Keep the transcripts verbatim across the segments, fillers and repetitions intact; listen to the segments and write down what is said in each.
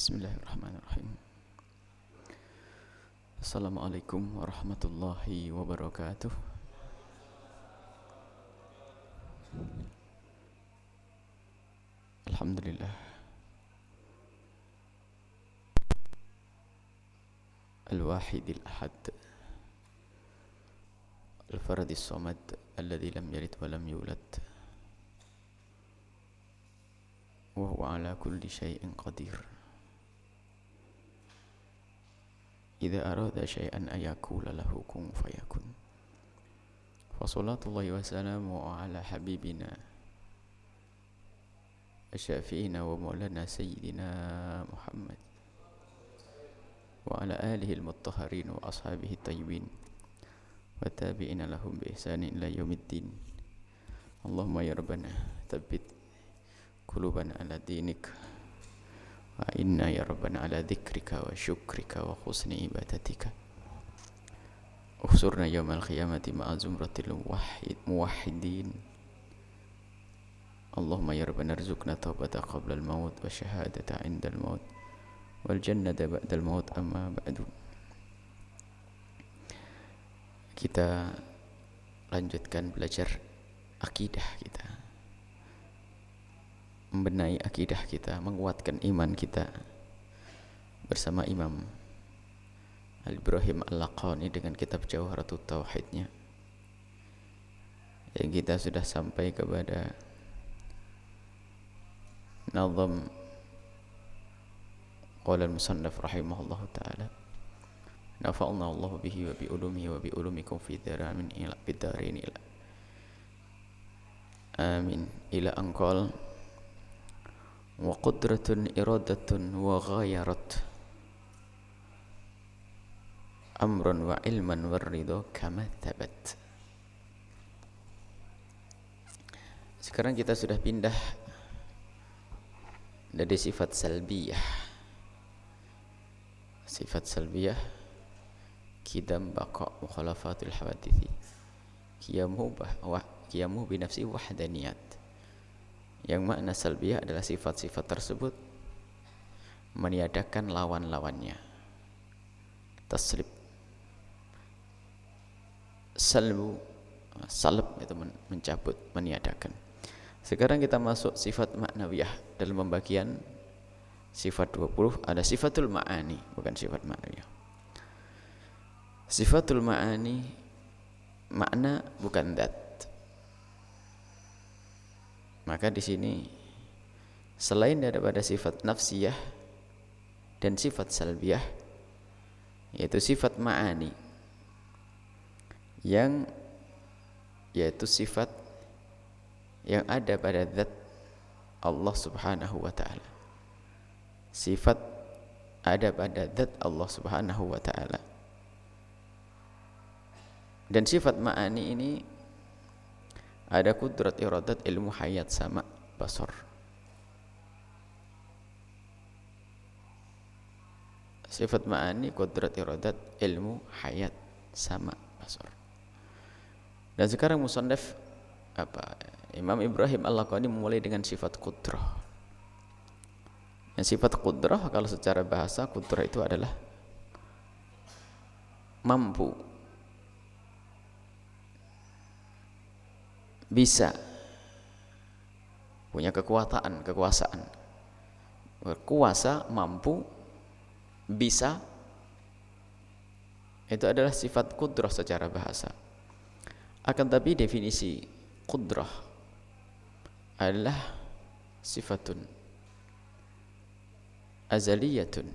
Bismillahirrahmanirrahim. Assalamualaikum warahmatullahi wabarakatuh. Alhamdulillah. Al-Wahidil Ahad, Al-Faradis Samad, Alladhi lam yalid wa lam yulad, wa huwa ala kulli syai'in qadir. Idza arada syai'an ayakula lahu kun fayakun. Fa salatullahi wa salamu ala habibina asyafi'ina wa maulana sayyidina Muhammad wa ala alihi al-mutahharin wa ashabihi tayyibin wa tabi'ina lahum bi ihsanin ila yaumiddin. Allahumma ya rabbana tsabbit qulubana ala dinik wa inna ya rabbana ala dzikrika wa syukrika wa husni ibadatika. Uhsurna yawmal qiyamati ma'a zumratil muwahhidin. Allahumma ya rabbana arzuqna taubata qabla al-maut wa syahadata 'inda al-maut wal jannata ba'da al-maut, amma ba'du. Kita lanjutkan belajar akidah kita, membenahi akidah kita, menguatkan iman kita bersama Imam Al-Ibrahim Al-Laqani dengan kitab Jawharatut Tauhidnya, yang kita sudah sampai kepada nazam qala al-musannaf rahimahullahu ta'ala, nafa'na Allah bihi wa bi ulumihi wa bi ulumikum fi dharamin ila bidarin ila amin ila anqal wa qudratun iradatun wa ghayarat amrun wa ilman warridha kama thabat. Sekarang kita sudah pindah dari sifat salbiyah. Sifat salbiyah kidam baqa mukhalafatul hawadithi qiyamuhu wa qiyamuhu bi nafsi wahdaniyat. Yang makna salbiyah adalah sifat-sifat tersebut meniadakan lawan-lawannya. Taslib, salbu, salb itu mencabut, meniadakan. Sekarang kita masuk sifat ma'nawiyah. Dalam pembagian sifat dua puluh ada sifatul ma'ani, bukan sifat ma'nawiyah. Sifatul ma'ani makna bukan zat. Maka di sini selain daripada sifat nafsiyah dan sifat salbiyah, yaitu sifat ma'ani, yang yaitu sifat yang ada pada zat Allah Subhanahu wa ta'ala. Sifat ada pada zat Allah Subhanahu wa ta'ala. Dan sifat ma'ani ini ada kudrat iradat, ilmu, hayat, sama, basar. Sifat ma'ani, kudrat iradat, ilmu, hayat, sama, basar. Dan sekarang musannaf apa Imam Ibrahim Al-Laqani memulai dengan sifat qudrah. Yang sifat qudrah, kalau secara bahasa qudrah itu adalah mampu, bisa, punya kekuatan, kekuasaan, berkuasa, mampu, bisa. Itu adalah sifat qudrah secara bahasa. Akan tapi definisi qudrah adalah sifatun azaliyatun.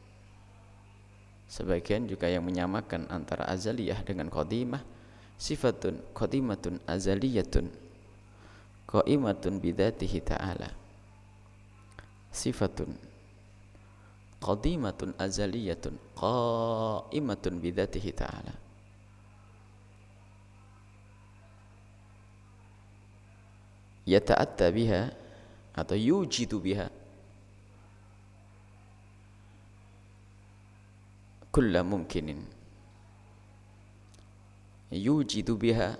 Sebagian juga yang menyamakan antara azaliyah dengan qadimah. Sifatun qadimatun azaliyatun qaimatun bidzatihi ta'ala. Sifatun qadimatun azaliyatun qaimatun bidzatihi ta'ala. Yata'atta biha atau yujidu biha kulla mumkinin. Yujidu biha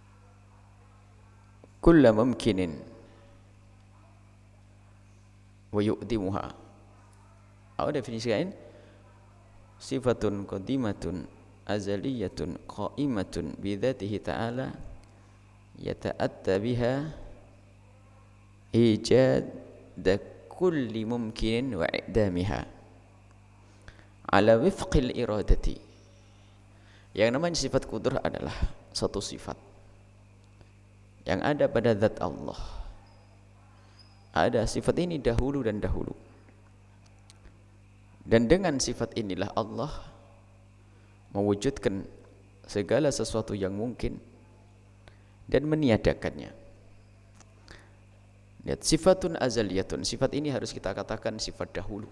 kulla mumkinin wa yu'dimuha. Atau definisi lain, sifatun qadimatun azaliyatun qa'imatun bidzatihi ta'ala yata'atta biha ijad kulli mumkinin wa i'damiha ala wifqil iradati. Yang namanya sifat qudrah adalah satu sifat yang ada pada zat Allah. Ada sifat ini dahulu dan dahulu, dan dengan sifat inilah Allah mewujudkan segala sesuatu yang mungkin dan meniadakannya. Lihat, sifatun azaliyatun, sifat ini harus kita katakan sifat dahulu.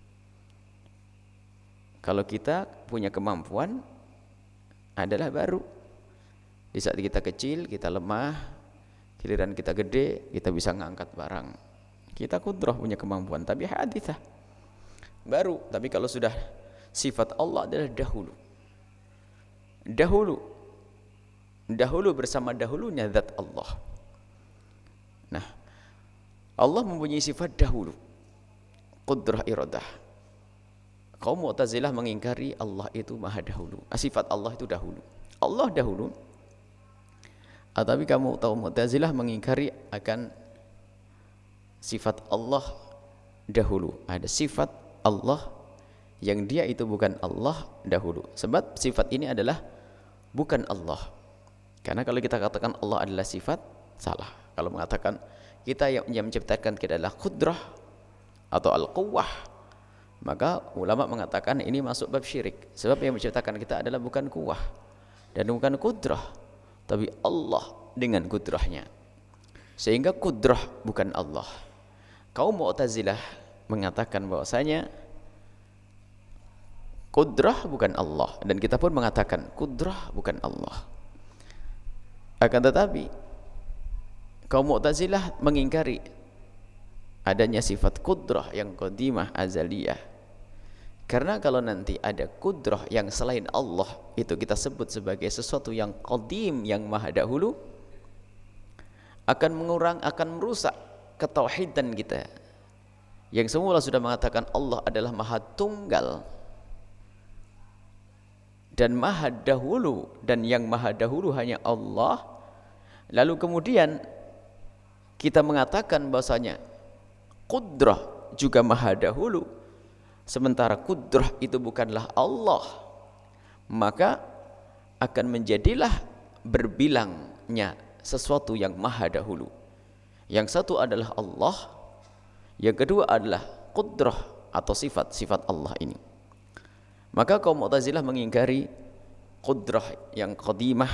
Kalau kita punya kemampuan adalah baru. Di saat kita kecil, kita lemah, giliran kita gede, kita bisa ngangkat barang. Kita qudrah, punya kemampuan, tapi hadithah, baru. Tapi kalau sudah sifat Allah adalah dahulu. Dahulu. Dahulu bersama dahulunya zat Allah. Nah, Allah mempunyai sifat dahulu, qudrah iradah. Kaum Mu'tazilah mengingkari Allah itu maha dahulu. Sifat Allah itu dahulu. Allah dahulu. Ah, tapi kamu tahu Mu'tazilah mengingkari akan sifat Allah dahulu. Ada sifat Allah yang dia itu bukan Allah dahulu. Sebab sifat ini adalah bukan Allah. Karena kalau kita katakan Allah adalah sifat, salah. Kalau mengatakan kita yang, yang menciptakan kita adalah qudrah atau al-quwwah, maka ulama mengatakan ini masuk bab syirik. Sebab yang menciptakan kita adalah bukan kuwah dan bukan qudrah, tapi Allah dengan qudrahnya. Sehingga qudrah bukan Allah. Kaum Mu'tazilah mengatakan bahwasanya qudrah bukan Allah, dan kita pun mengatakan qudrah bukan Allah. Akan tetapi kaum Mu'tazilah mengingkari adanya sifat qudrah yang qadimah azaliyah. Karena kalau nanti ada qudrah yang selain Allah, itu kita sebut sebagai sesuatu yang qadim, yang maha dahulu, akan mengurang, akan merusak ketauhidan kita yang semula sudah mengatakan Allah adalah maha tunggal dan maha dahulu, dan yang maha dahulu hanya Allah. Lalu kemudian kita mengatakan bahwasanya qudrah juga maha dahulu, sementara qudrah itu bukanlah Allah, maka akan menjadilah berbilangnya sesuatu yang maha dahulu. Yang satu adalah Allah, yang kedua adalah qudrah atau sifat-sifat Allah ini. Maka kaum Mu'tazilah mengingkari qudrah yang qadimah,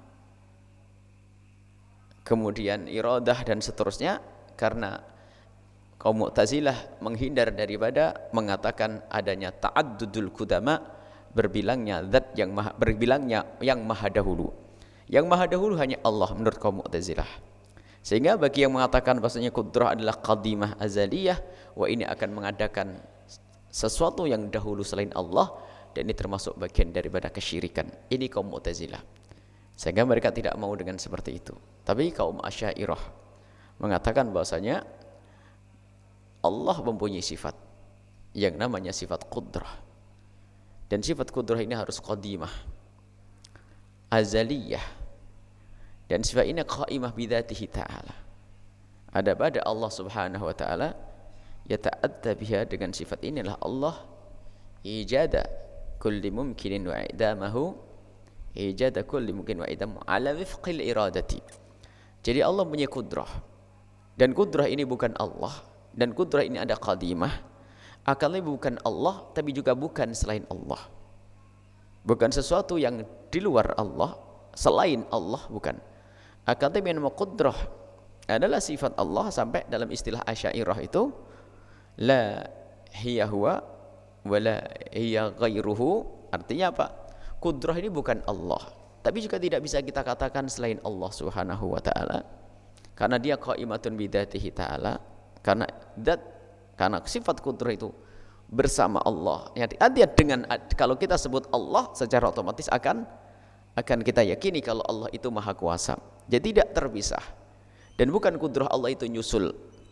kemudian iradah dan seterusnya, karena kaum Mu'tazilah menghindar daripada mengatakan adanya ta'addudul qudama, berbilangnya zat yang maha, berbilangnya yang maha dahulu. Yang maha dahulu hanya Allah menurut kaum Mu'tazilah. Sehingga bagi yang mengatakan bahwasanya qudrah adalah qadimah azaliyah, wah ini akan mengadakan sesuatu yang dahulu selain Allah, dan ini termasuk bagian daripada kesyirikan. Ini kaum Mu'tazilah. Sehingga mereka tidak mau dengan seperti itu. Tapi kaum Asy'ariyah mengatakan bahwasanya Allah mempunyai sifat yang namanya sifat qudrah. Dan sifat qudrah ini harus qadimah, azaliyah. Dan sifat ini qaimah bidzatihi ta'ala. Ada pada Allah Subhanahu wa taala, yata'atta biha, dengan sifat inilah Allah ijada kulli mumkinin wa idamahu, ijada kulli mumkin wa idamu ala wifqil iradati. Jadi Allah punya qudrah, dan qudrah ini bukan Allah, dan qudrah ini ada qadimah, akalnya bukan Allah tapi juga bukan selain Allah, bukan sesuatu yang di luar Allah, selain Allah bukan. Akalnya yang nama qudrah adalah sifat Allah, sampai dalam istilah Asy'ariyah itu la hiya huwa wala hiya ghairuhu. Artinya apa? Qudrah ini bukan Allah, tapi juga tidak bisa kita katakan selain Allah Subhanahu wa taala, karena dia qaimatun bidzatihi taala, karena zat, karena sifat qudrah itu bersama Allah. Ya, dengan kalau kita sebut Allah, secara otomatis akan akan kita yakini kalau Allah itu maha kuasa. Jadi tidak terpisah. Dan bukan qudrah Allah itu nyusul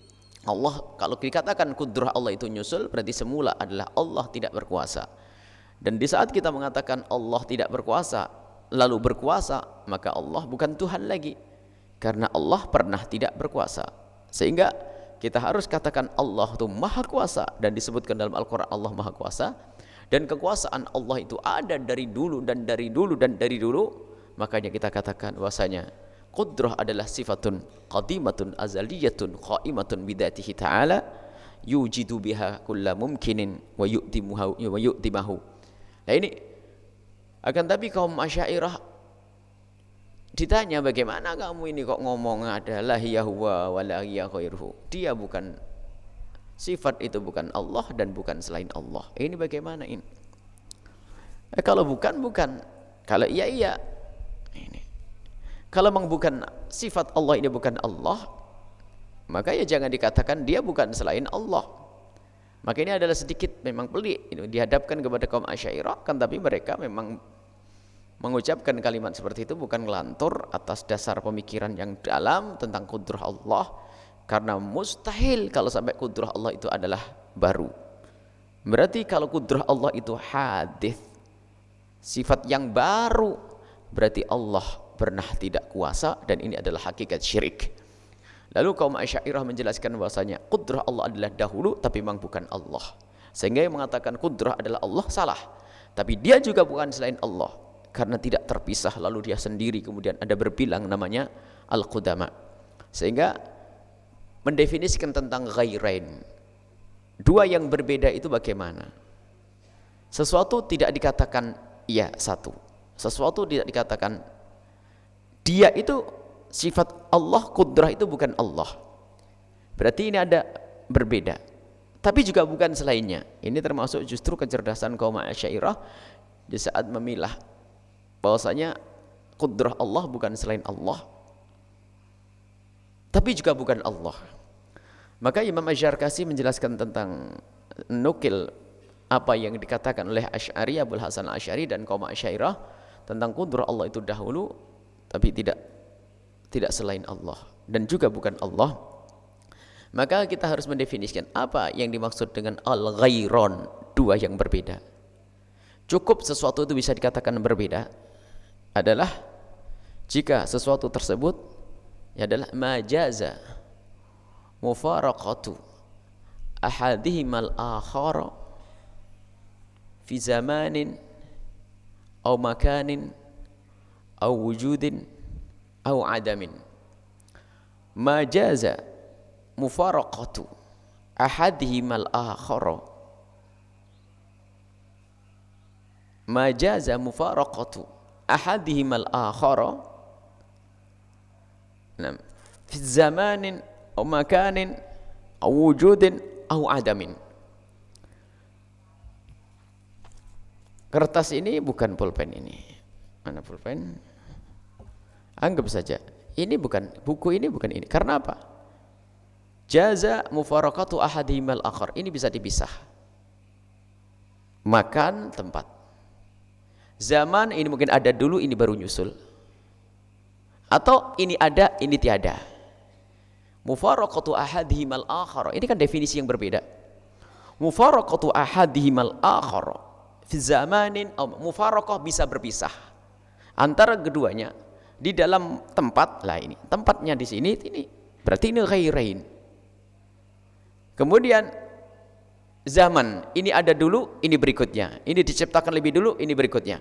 Allah, kalau dikatakan kudrah Allah itu nyusul, berarti semula adalah Allah tidak berkuasa. Dan di saat kita mengatakan Allah tidak berkuasa, lalu berkuasa, maka Allah bukan Tuhan lagi. Karena Allah pernah tidak berkuasa. Sehingga kita harus katakan Allah itu maha kuasa. Dan disebutkan dalam Al-Quran Allah maha kuasa. Dan kekuasaan Allah itu ada dari dulu dan dari dulu dan dari dulu. Makanya kita katakan bahwasanya qudrah adalah sifatun qadimatun azaliyatun qaimatun bidatihi ta'ala yujidu biha kulla mumkinin wa yu'timuhu wa yu'timahu. Nah ini akan tapi kaum Asy'ariyah ditanya, bagaimana kamu ini kok ngomong adalah ya huwa wa la ya ghairuhu. Dia bukan, sifat itu bukan Allah dan bukan selain Allah. Ini bagaimana ini? Eh, kalau bukan bukan, kalau iya iya. Ini. Kalau memang bukan sifat Allah, ini bukan Allah, maka ya jangan dikatakan dia bukan selain Allah. Maka ini adalah sedikit memang pelik ini dihadapkan kepada kaum Asy'ariyah, kan tapi mereka memang mengucapkan kalimat seperti itu bukan ngelantur atas dasar pemikiran yang dalam tentang kudrah Allah, karena mustahil kalau sampai kudrah Allah itu adalah baru. Berarti kalau kudrah Allah itu hadits, sifat yang baru, berarti Allah pernah tidak kuasa, dan ini adalah hakikat syirik. Lalu kaum Asy'ariyah menjelaskan bahwasanya kudrah Allah adalah dahulu tapi memang bukan Allah. Sehingga yang mengatakan kudrah adalah Allah salah. Tapi dia juga bukan selain Allah, karena tidak terpisah lalu dia sendiri kemudian ada berbilang namanya Al-Qudama. Sehingga mendefinisikan tentang ghairain, dua yang berbeda itu bagaimana? Sesuatu tidak dikatakan iya satu, sesuatu tidak dikatakan dia itu sifat Allah, kudrah itu bukan Allah. Berarti ini ada berbeda. Tapi juga bukan selainnya. Ini termasuk justru kecerdasan kaum Asy'ariyah di saat memilah bahwasanya kudrah Allah bukan selain Allah, tapi juga bukan Allah. Maka Imam Asy-Syarqasi menjelaskan tentang nukil apa yang dikatakan oleh Asy'ari, Abul Hasan Asy'ari dan kaum Asy'ariyah tentang kudrah Allah itu dahulu tapi tidak tidak selain Allah dan juga bukan Allah. Maka kita harus mendefinisikan apa yang dimaksud dengan al-ghairon, dua yang berbeda. Cukup sesuatu itu bisa dikatakan berbeda adalah jika sesuatu tersebut adalah majaza mufaraqatu ahadihimal akhara fi zamanin aw makanin aw wujudin aw adamin. Majaza mufaraqatu ahadihimal akhara, majaza mufaraqatu ahadihimal akhara nam fi zamanin aw makanin aw wujudin aw adamin. Kertas ini bukan pulpen ini. Mana pulpen? Anggap saja ini bukan buku, ini bukan ini. Karena apa? Jaza mufaraqatu ahadihimal akhar, ini bisa dipisah. Makan, tempat. Zaman ini mungkin ada dulu, ini baru nyusul. Atau ini ada, ini tiada. Mufaraqatu ahadihimal akhar, ini kan definisi yang berbeda. Mufaraqatu ahadihimal akhar fi zamanin, mufaraqah bisa berpisah antara keduanya di dalam tempat. Lah ini tempatnya di sini, ini berarti ini ghairain. Kemudian zaman, ini ada dulu, ini berikutnya, ini diciptakan lebih dulu, ini berikutnya.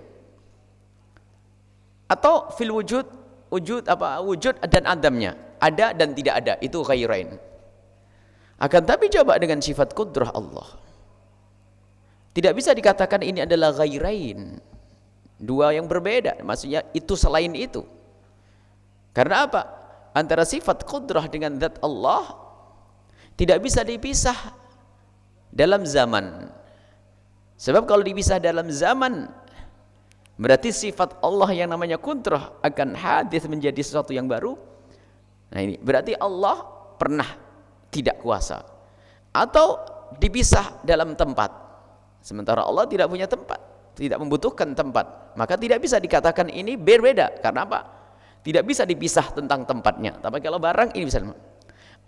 Atau fil wujud, wujud apa wujud dan adamnya, ada dan tidak ada, itu ghairain. Akan tapi coba dengan sifat kudrah Allah, tidak bisa dikatakan ini adalah ghairain, dua yang berbeda, maksudnya itu selain itu. Karena apa? Antara sifat kudrah dengan zat Allah tidak bisa dipisah dalam zaman. Sebab kalau dipisah dalam zaman, berarti sifat Allah yang namanya kudrah akan hadis menjadi sesuatu yang baru. Nah ini berarti Allah pernah tidak kuasa. Atau dipisah dalam tempat, sementara Allah tidak punya tempat, tidak membutuhkan tempat, maka tidak bisa dikatakan ini berbeda. Karena apa? Tidak bisa dipisah tentang tempatnya. Tapi kalau barang ini bisa.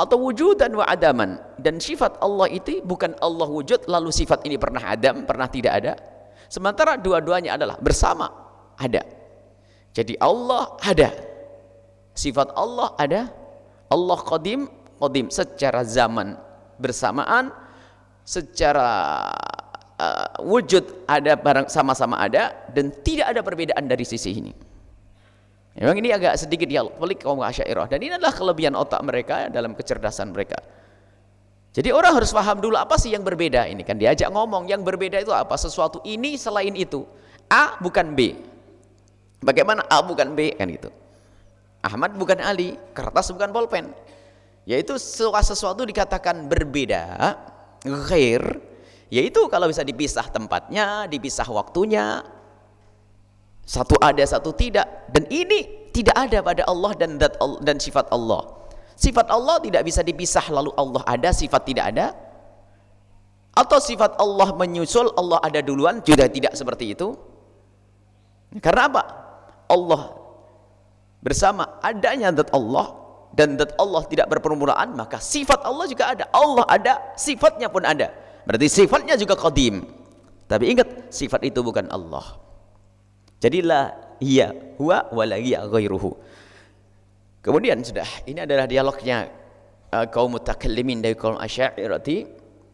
atau wujudan wa adaman. Dan sifat Allah itu bukan Allah wujud lalu sifat ini pernah adam, pernah tidak ada. Sementara dua-duanya adalah bersama, ada. Jadi Allah ada, sifat Allah ada, Allah qadim, qadim secara zaman bersamaan, secara uh, wujud ada barang sama-sama ada, dan tidak ada perbedaan dari sisi ini. Memang ini agak sedikit dialog pelik kaum Asy'ariyah, dan ini adalah kelebihan otak mereka dalam kecerdasan mereka. Jadi orang harus paham dulu apa sih yang berbeda. Ini kan diajak ngomong, yang berbeda itu apa? Sesuatu ini selain itu. A bukan B. Bagaimana A bukan B kan gitu. Ahmad bukan Ali, kertas bukan bolpen. Yaitu sesuatu dikatakan berbeda, ghair, yaitu kalau bisa dipisah tempatnya, dipisah waktunya. Satu ada, satu tidak. Dan ini tidak ada pada Allah dan dat dan sifat Allah. Sifat Allah tidak bisa dipisah lalu Allah ada, sifat tidak ada. Atau sifat Allah menyusul, Allah ada duluan, juga tidak seperti itu. Karena apa? Allah bersama adanya zat Allah, dan zat Allah tidak berpermulaan, maka sifat Allah juga ada. Allah ada, sifatnya pun ada. Berarti sifatnya juga qadim. Tapi ingat, sifat itu bukan Allah. Jadi la hiya huwa wa la hiya ghairuhu. Kemudian sudah, ini adalah dialognya uh, kaum mutakallimin dari kaum Asy'ariyah.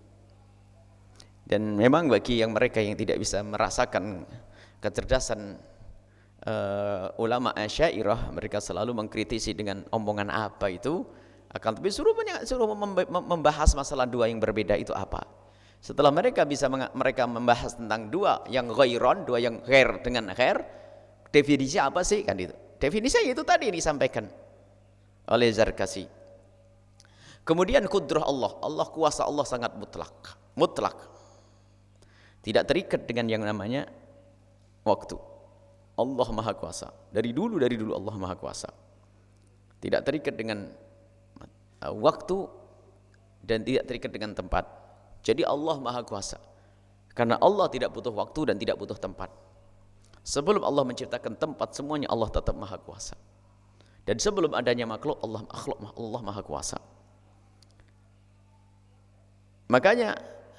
Dan memang bagi yang mereka yang tidak bisa merasakan kecerdasan uh, ulama Asy'ariyah, mereka selalu mengkritisi dengan omongan apa itu, akan tapi suruh suruh membahas masalah dua yang berbeda itu apa. Setelah mereka bisa mereka membahas tentang dua yang ghairon, dua yang ghair dengan ghair, definisi apa sih kan itu? Definisinya itu tadi yang disampaikan oleh Zarkasi. Kemudian kudrah Allah, Allah kuasa Allah sangat mutlak, mutlak. Tidak terikat dengan yang namanya waktu. Allah Maha Kuasa. Dari dulu dari dulu Allah Maha Kuasa. Tidak terikat dengan uh, waktu dan tidak terikat dengan tempat. Jadi Allah Maha Kuasa. Karena Allah tidak butuh waktu dan tidak butuh tempat. Sebelum Allah menciptakan tempat, semuanya Allah tetap Maha Kuasa. Dan sebelum adanya makhluk, Allah makhluk Allah Maha Kuasa. Makanya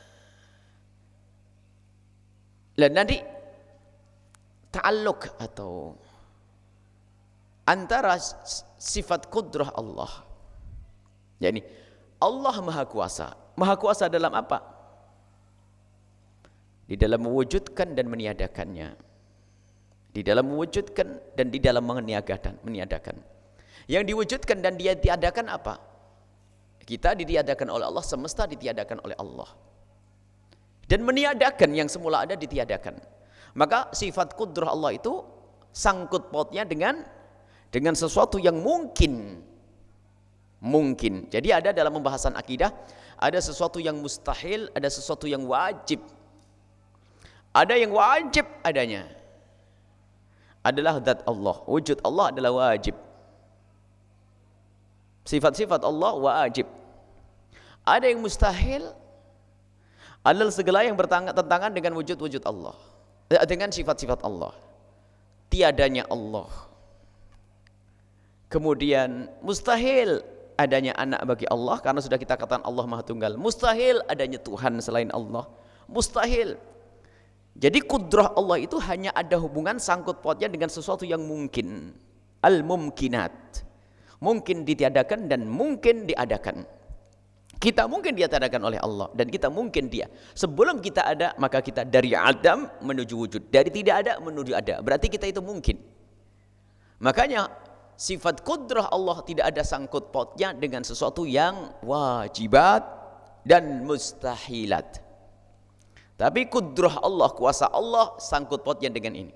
dan nanti ta'alluq atau antara sifat kudrah Allah, yakni Allah Maha Kuasa. Maha Kuasa dalam apa? Di dalam mewujudkan dan meniadakannya. Di dalam mewujudkan dan di dalam meniadakan, meniadakan. Yang diwujudkan dan dia tiadakan apa? Kita ditiadakan oleh Allah, semesta ditiadakan oleh Allah. Dan meniadakan yang semula ada ditiadakan. Maka sifat kudrah Allah itu sangkut pautnya dengan dengan sesuatu yang mungkin. Mungkin. Jadi ada dalam pembahasan akidah, ada sesuatu yang mustahil, ada sesuatu yang wajib. Ada yang wajib adanya. Adalah zat Allah. Wujud Allah adalah wajib. Sifat-sifat Allah wajib. Ada yang mustahil, adalah segala yang bertentangan dengan wujud-wujud Allah, dengan sifat-sifat Allah, tiadanya Allah. Kemudian mustahil adanya anak bagi Allah, karena sudah kita katakan Allah Maha Tunggal. Mustahil adanya Tuhan selain Allah, mustahil. Jadi kudrah Allah itu hanya ada hubungan sangkut pautnya dengan sesuatu yang mungkin, al-mumkinat. Mungkin ditiadakan dan mungkin diadakan. Kita mungkin ditiadakan oleh Allah dan kita mungkin dia. Sebelum kita ada, maka kita dari adam menuju wujud, dari tidak ada menuju ada. Berarti kita itu mungkin. Makanya sifat kudrah Allah tidak ada sangkut pautnya dengan sesuatu yang wajibat dan mustahilat. Tapi kudrah Allah, kuasa Allah sangkut pautnya dengan ini.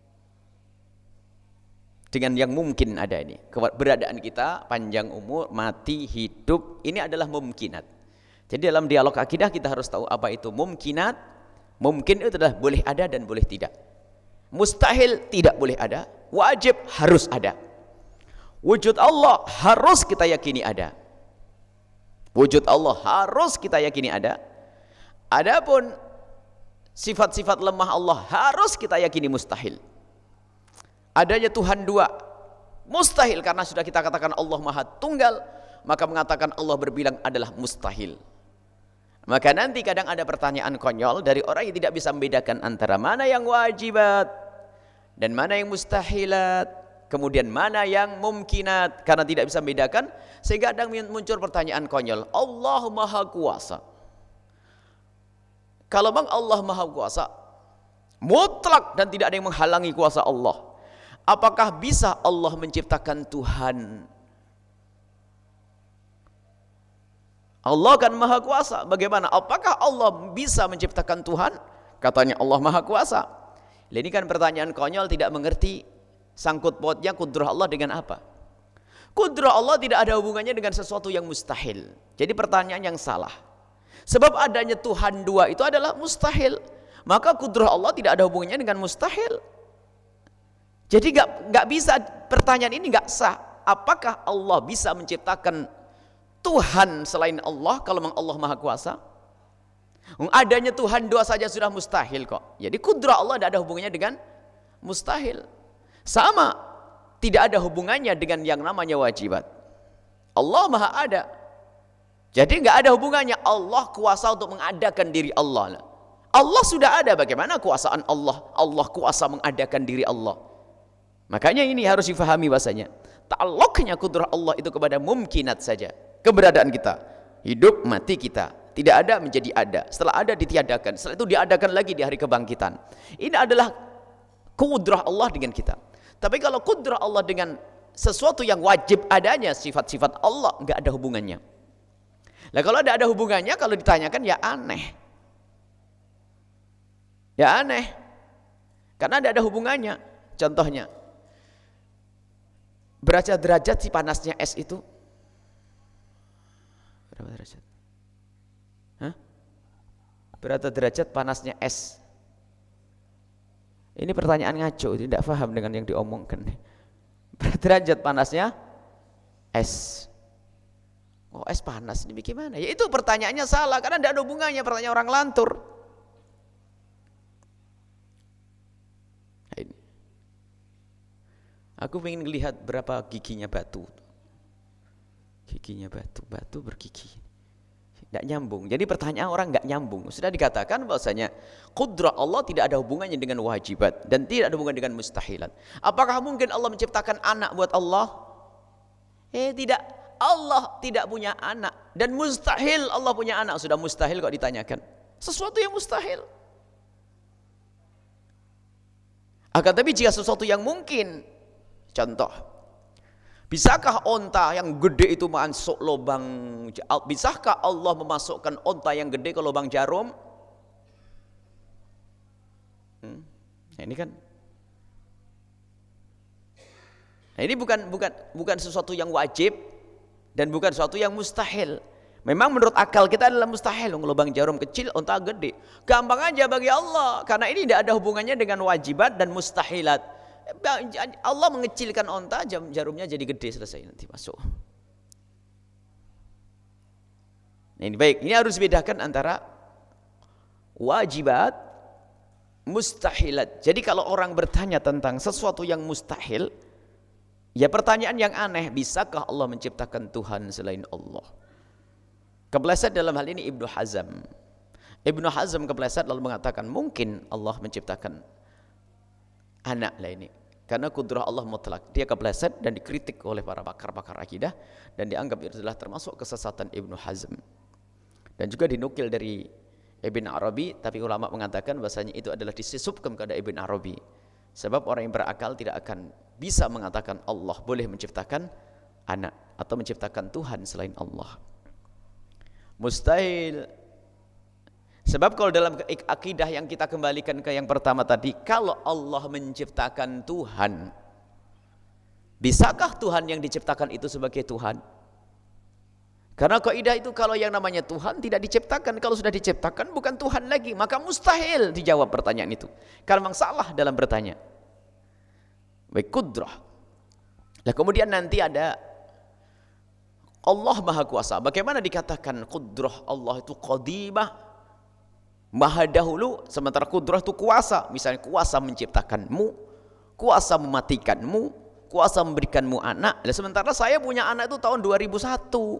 Dengan yang mungkin ada ini. Keberadaan kita, panjang umur, mati, hidup, ini adalah mumkinat. Jadi dalam dialog akidah kita harus tahu apa itu mumkinat. Mungkin itu adalah boleh ada dan boleh tidak. Mustahil tidak boleh ada. Wajib harus ada. Wujud Allah harus kita yakini ada. Wujud Allah harus kita yakini ada. Adapun sifat-sifat lemah Allah harus kita yakini mustahil. Adanya Tuhan dua mustahil, karena sudah kita katakan Allah Maha Tunggal, maka mengatakan Allah berbilang adalah mustahil. Maka nanti kadang ada pertanyaan konyol dari orang yang tidak bisa membedakan antara mana yang wajibat dan mana yang mustahilat, kemudian mana yang mumkinat, karena tidak bisa membedakan, sehingga kadang muncul pertanyaan konyol. Allah Maha Kuasa. Kalau bang Allah Maha Kuasa mutlak dan tidak ada yang menghalangi kuasa Allah, apakah bisa Allah menciptakan Tuhan? Allah kan Maha Kuasa. Bagaimana? Apakah Allah bisa menciptakan Tuhan? Katanya Allah Maha Kuasa. Ini kan pertanyaan konyol, tidak mengerti sangkut pautnya kudrah Allah dengan apa. Kudrah Allah tidak ada hubungannya dengan sesuatu yang mustahil. Jadi pertanyaan yang salah. Sebab adanya Tuhan dua itu adalah mustahil. Maka kudrah Allah tidak ada hubungannya dengan mustahil. Jadi gak, gak bisa, pertanyaan ini gak sah. Apakah Allah bisa menciptakan Tuhan selain Allah kalau memang Allah Maha Kuasa? Adanya Tuhan dua saja sudah mustahil kok. Jadi kudrah Allah tidak ada hubungannya dengan mustahil. Sama, tidak ada hubungannya dengan yang namanya wajibat. Allah Maha Ada. Jadi nggak ada hubungannya Allah kuasa untuk mengadakan diri Allah. Allah sudah ada, bagaimana kuasaan Allah? Allah kuasa mengadakan diri Allah. Makanya ini harus difahami bahasanya. Ta'alluqnya kudrah Allah itu kepada mumkinat saja. Keberadaan kita, hidup mati kita, tidak ada menjadi ada, setelah ada ditiadakan, setelah itu diadakan lagi di hari kebangkitan. Ini adalah kudrah Allah dengan kita. Tapi kalau kudrah Allah dengan sesuatu yang wajib adanya, sifat-sifat Allah, nggak ada hubungannya. Nah kalau tidak ada hubungannya, kalau ditanyakan ya aneh, ya aneh, karena tidak ada hubungannya. Contohnya, berapa derajat sih panasnya es itu? Berapa derajat? Hah? Berapa derajat panasnya es? Ini pertanyaan ngaco, tidak paham dengan yang diomongkan. Berapa derajat panasnya es? Oh es panas, ini bagaimana? Ya itu pertanyaannya salah, karena tidak ada hubungannya, pertanyaan orang lantur. Nah, ini. Aku ingin lihat berapa giginya batu. Giginya batu, batu bergigi, tidak nyambung. Jadi pertanyaan orang nggak nyambung. Sudah dikatakan bahwasanya kudrah Allah tidak ada hubungannya dengan wajibat dan tidak ada hubungan dengan mustahilat. Apakah mungkin Allah menciptakan anak buat Allah? Eh tidak, Allah tidak punya anak dan mustahil Allah punya anak. Sudah mustahil kok ditanyakan sesuatu yang mustahil. Akan tapi jika sesuatu yang mungkin, contoh, bisakah onta yang gede itu masuk lubang? Bisakah Allah memasukkan onta yang gede ke lubang jarum? Hmm. Nah, ini kan, nah, ini bukan bukan bukan sesuatu yang wajib dan bukan sesuatu yang mustahil. Memang menurut akal kita adalah mustahil, lubang jarum kecil, onta gede. Gampang aja bagi Allah, karena ini tidak ada hubungannya dengan wajibat dan mustahilat. Allah mengecilkan onta, jarumnya jadi gede, selesai, nanti masuk. Nah, ini baik, ini harus bedakan antara wajibat, mustahilat. Jadi kalau orang bertanya tentang sesuatu yang mustahil, ya pertanyaan yang aneh, bisakah Allah menciptakan Tuhan selain Allah? Kepleset dalam hal ini Ibnu Hazm. Ibnu Hazm kepleset lalu mengatakan mungkin Allah menciptakan anak lah ini, karena kudrah Allah mutlak. Dia kepleset dan dikritik oleh para pakar-pakar akidah dan dianggap itu adalah termasuk kesesatan Ibnu Hazm. Dan juga dinukil dari Ibn Arabi, tapi ulama mengatakan bahasanya itu adalah disisupkan kepada Ibn Arabi. Sebab orang yang berakal tidak akan bisa mengatakan Allah boleh menciptakan anak atau menciptakan Tuhan selain Allah. Mustahil. Sebab kalau dalam akidah yang kita kembalikan ke yang pertama tadi, kalau Allah menciptakan Tuhan, bisakah Tuhan yang diciptakan itu sebagai Tuhan? Karena kaidah itu kalau yang namanya Tuhan tidak diciptakan, kalau sudah diciptakan bukan Tuhan lagi, maka mustahil dijawab pertanyaan itu. Karena memang salah dalam bertanya. Baik, kudrah. Nah, kemudian nanti ada Allah Maha Kuasa. Bagaimana dikatakan kudrah Allah itu qadimah, maha dahulu, sementara kudrah itu kuasa. Misalnya kuasa menciptakanmu, kuasa mematikanmu, kuasa memberikanmu anak. Sementara saya punya anak itu tahun dua ribu satu.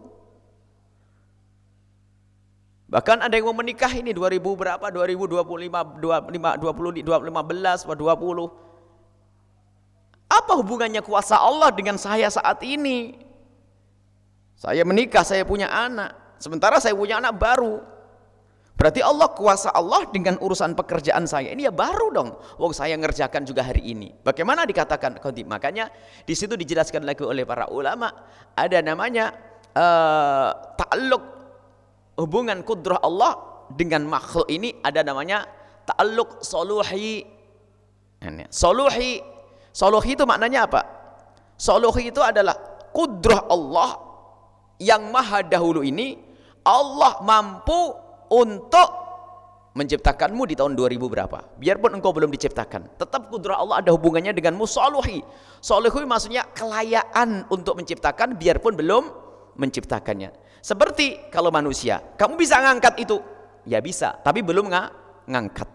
Bahkan ada yang mau menikah ini dua ribu berapa? dua ribu dua puluh lima, dua puluh lima, dua puluh, lima belas, dua puluh. Apa hubungannya kuasa Allah dengan saya saat ini? Saya menikah, saya punya anak. Sementara saya punya anak baru. Berarti Allah, kuasa Allah dengan urusan pekerjaan saya ini ya baru dong. Wong saya ngerjakan juga hari ini. Bagaimana dikatakan qadim? Makanya di situ dijelaskan lagi oleh para ulama, ada namanya uh, ta'alluq, hubungan kudrah Allah dengan makhluk ini ada namanya ta'alluq soluhi. Soluhi, soluhi itu maknanya apa? Soluhi itu adalah kudrah Allah yang maha dahulu ini. Allah mampu untuk menciptakanmu di tahun dua ribu berapa, biarpun engkau belum diciptakan, tetap kudrah Allah ada hubungannya denganmu. Soluhi, soluhi maksudnya kelayaan untuk menciptakan biarpun belum menciptakannya. Seperti kalau manusia, kamu bisa ngangkat itu, ya bisa, tapi belum ng ngangkat.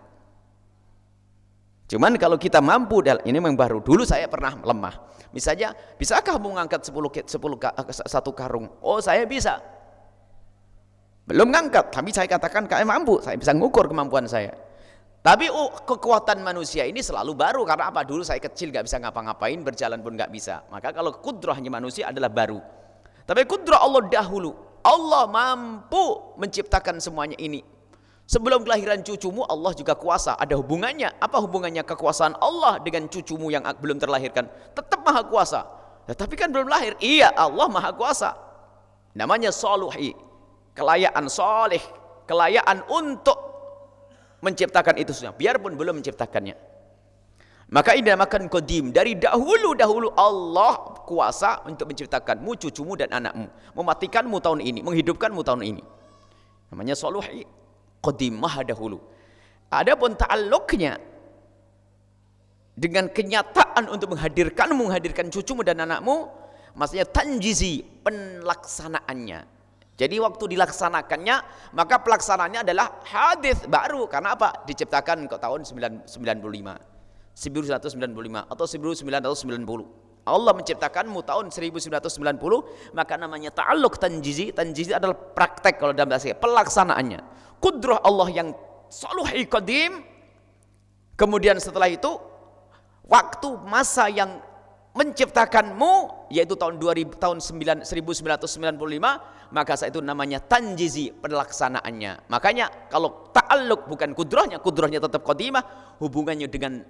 Cuman kalau kita mampu, ini memang baru. Dulu saya pernah lemah. Misalnya, bisakah kamu ngangkat sepuluh, sepuluh, satu karung? Oh, saya bisa. Belum ngangkat, tapi saya katakan kayak mampu, saya bisa ngukur kemampuan saya. Tapi oh, kekuatan manusia ini selalu baru, karena apa? Dulu saya kecil, gak bisa ngapa-ngapain, berjalan pun gak bisa. Maka kalau kudrahnya manusia adalah baru. Tapi kudrah Allah dahulu. Allah mampu menciptakan semuanya ini. Sebelum kelahiran cucumu, Allah juga kuasa. Ada hubungannya. Apa hubungannya kekuasaan Allah dengan cucumu yang belum terlahirkan? Tetap maha kuasa. Ya, tapi kan belum lahir. Iya, Allah maha kuasa. Namanya soluhi. Kelayaan soleh. Kelayaan untuk menciptakan itu semua. Biarpun belum menciptakannya. Maka ini dinamakan qadim. Dari dahulu-dahulu Allah kuasa untuk menciptakanmu, cucumu dan anakmu. Mematikanmu tahun ini, menghidupkanmu tahun ini. Namanya soluhi, qadim, maha dahulu. Adapun ta'alluqnya dengan kenyataan untuk menghadirkanmu, menghadirkan cucumu dan anakmu, maksudnya tanjizi, penlaksanaannya. Jadi waktu dilaksanakannya, maka pelaksanaannya adalah hadis baru. Karena apa? Diciptakan ke tahun sembilan puluh lima. seribu sembilan ratus sembilan puluh lima atau seribu sembilan ratus sembilan puluh. Allah menciptakanmu tahun seribu sembilan ratus sembilan puluh, maka namanya ta'alluq tanjizi. Tanjizi adalah praktek kalau dalam bahasa, pelaksanaannya. Kudrah Allah yang soluhi qadim. Kemudian setelah itu waktu masa yang menciptakanmu yaitu tahun dua ribu, tahun seribu sembilan ratus sembilan puluh lima, maka saat itu namanya tanjizi, pelaksanaannya. Makanya kalau ta'alluq bukan kudrahnya, kudrahnya tetap qadimah, hubungannya dengan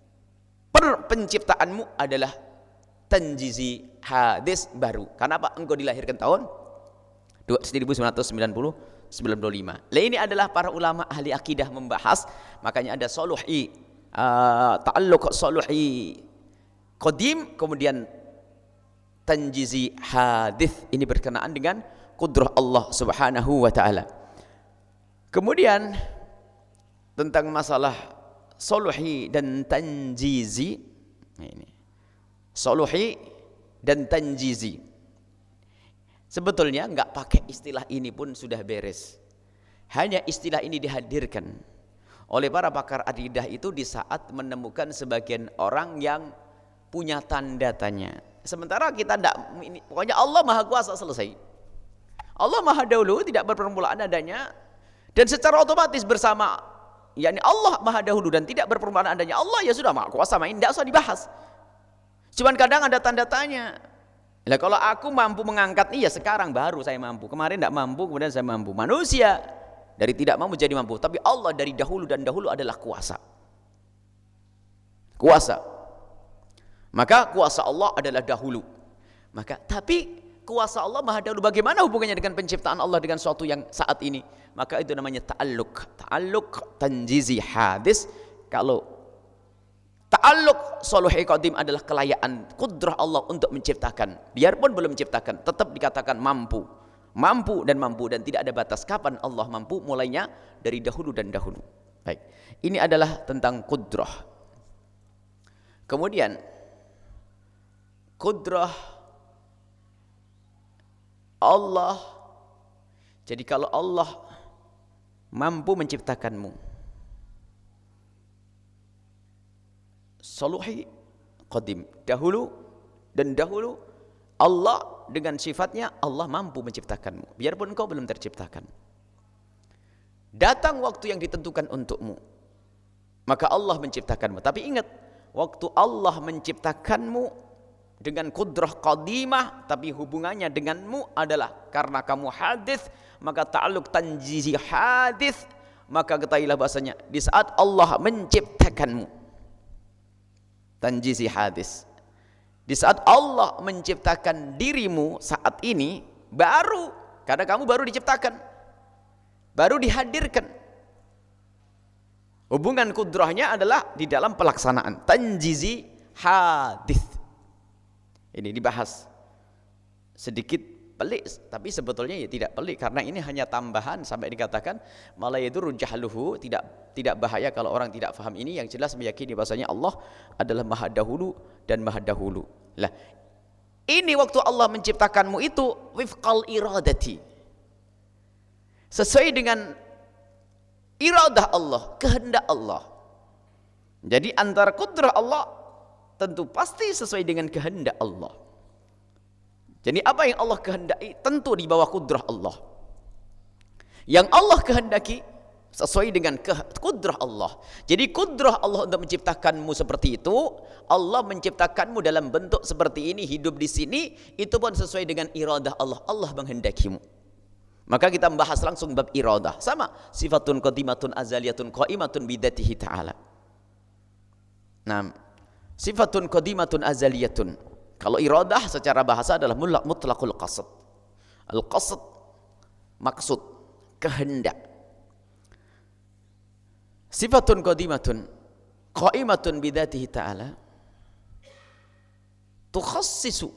penciptaanmu adalah tanjizi, hadis baru. Karena apa? Engkau dilahirkan tahun seribu sembilan ratus sembilan puluh, sembilan puluh lima. Nah, ini adalah para ulama ahli akidah membahas. Makanya ada soluhi, uh, ta'alluq soluhi qadim, kemudian tanjizi hadis. Ini berkenaan dengan kudrah Allah subhanahu wa ta'ala. Kemudian tentang masalah soluhi dan tanjizi, ini soluhi dan tanjizi, sebetulnya nggak pakai istilah ini pun sudah beres. Hanya istilah ini dihadirkan oleh para pakar akidah itu di saat menemukan sebagian orang yang punya tanda tanya. Sementara kita tidak, pokoknya Allah maha kuasa, selesai. Allah maha dahulu, tidak berpermulaan adanya, dan secara otomatis bersama, yakni Allah maha dahulu dan tidak berpermulaan adanya Allah, ya sudah maha kuasa, main tidak usah dibahas. Cuman kadang ada tanda tanya. Lah kalau aku mampu mengangkat, iya sekarang baru saya mampu, kemarin tidak mampu, kemudian saya mampu. Manusia dari tidak mampu jadi mampu, tapi Allah dari dahulu dan dahulu adalah kuasa. Kuasa. Maka kuasa Allah adalah dahulu. Maka tapi kuasa Allah maha dahulu, bagaimana hubungannya dengan penciptaan Allah dengan suatu yang saat ini? Maka itu namanya ta'alluq. Ta'alluq tanjizi hadis. Kalau ta'alluq soluhi qadim adalah kelayaan kudrah Allah untuk menciptakan, biarpun belum menciptakan tetap dikatakan mampu. Mampu dan mampu, dan tidak ada batas kapan Allah mampu, mulainya dari dahulu dan dahulu. Baik, ini adalah tentang kudrah. Kemudian kudrah Allah, jadi kalau Allah mampu menciptakanmu, soluhi qadim, dahulu Dan dahulu Allah dengan sifatnya Allah mampu menciptakanmu biarpun engkau belum terciptakan. Datang waktu yang ditentukan untukmu, maka Allah menciptakanmu. Tapi ingat, waktu Allah menciptakanmu dengan kudrah qadimah, tapi hubungannya denganmu adalah karena kamu hadis, maka ta'alluq tanjizi hadis, maka ketahuilah bahasanya di saat Allah menciptakanmu, tanjizi hadis, di saat Allah menciptakan dirimu saat ini, baru, karena kamu baru diciptakan, baru dihadirkan. Hubungan kudrahnya adalah di dalam pelaksanaan tanjizi hadis. Ini dibahas sedikit pelik, tapi sebetulnya ya tidak pelik karena ini hanya tambahan sampai dikatakan malah itu rujahluhu, tidak tidak bahaya kalau orang tidak faham ini. Yang jelas meyakini bahasanya Allah adalah maha dahulu dan maha dahulu. Lah, ini waktu Allah menciptakanmu itu wifqal iradati, sesuai dengan iradah Allah, kehendak Allah. Jadi antara kudrah Allah tentu pasti sesuai dengan kehendak Allah. Jadi apa yang Allah kehendaki tentu di bawah kudrah Allah. Yang Allah kehendaki sesuai dengan kudrah Allah. Jadi kudrah Allah untuk menciptakanmu seperti itu, Allah menciptakanmu dalam bentuk seperti ini, hidup di sini, itu pun sesuai dengan iradah Allah. Allah menghendakimu. Maka kita membahas langsung bab iradah. Sama, sifatun qadimatun azaliyatun qaimatun bidzatihi ta'ala. Nah, sifatun qadimatun azaliyatun. Kalau iradah secara bahasa adalah mutlaqul qasd. Al-qasd maksud, kehendak. Sifatun qadimatun qaimatun bidzatihi ta'ala tukhassisu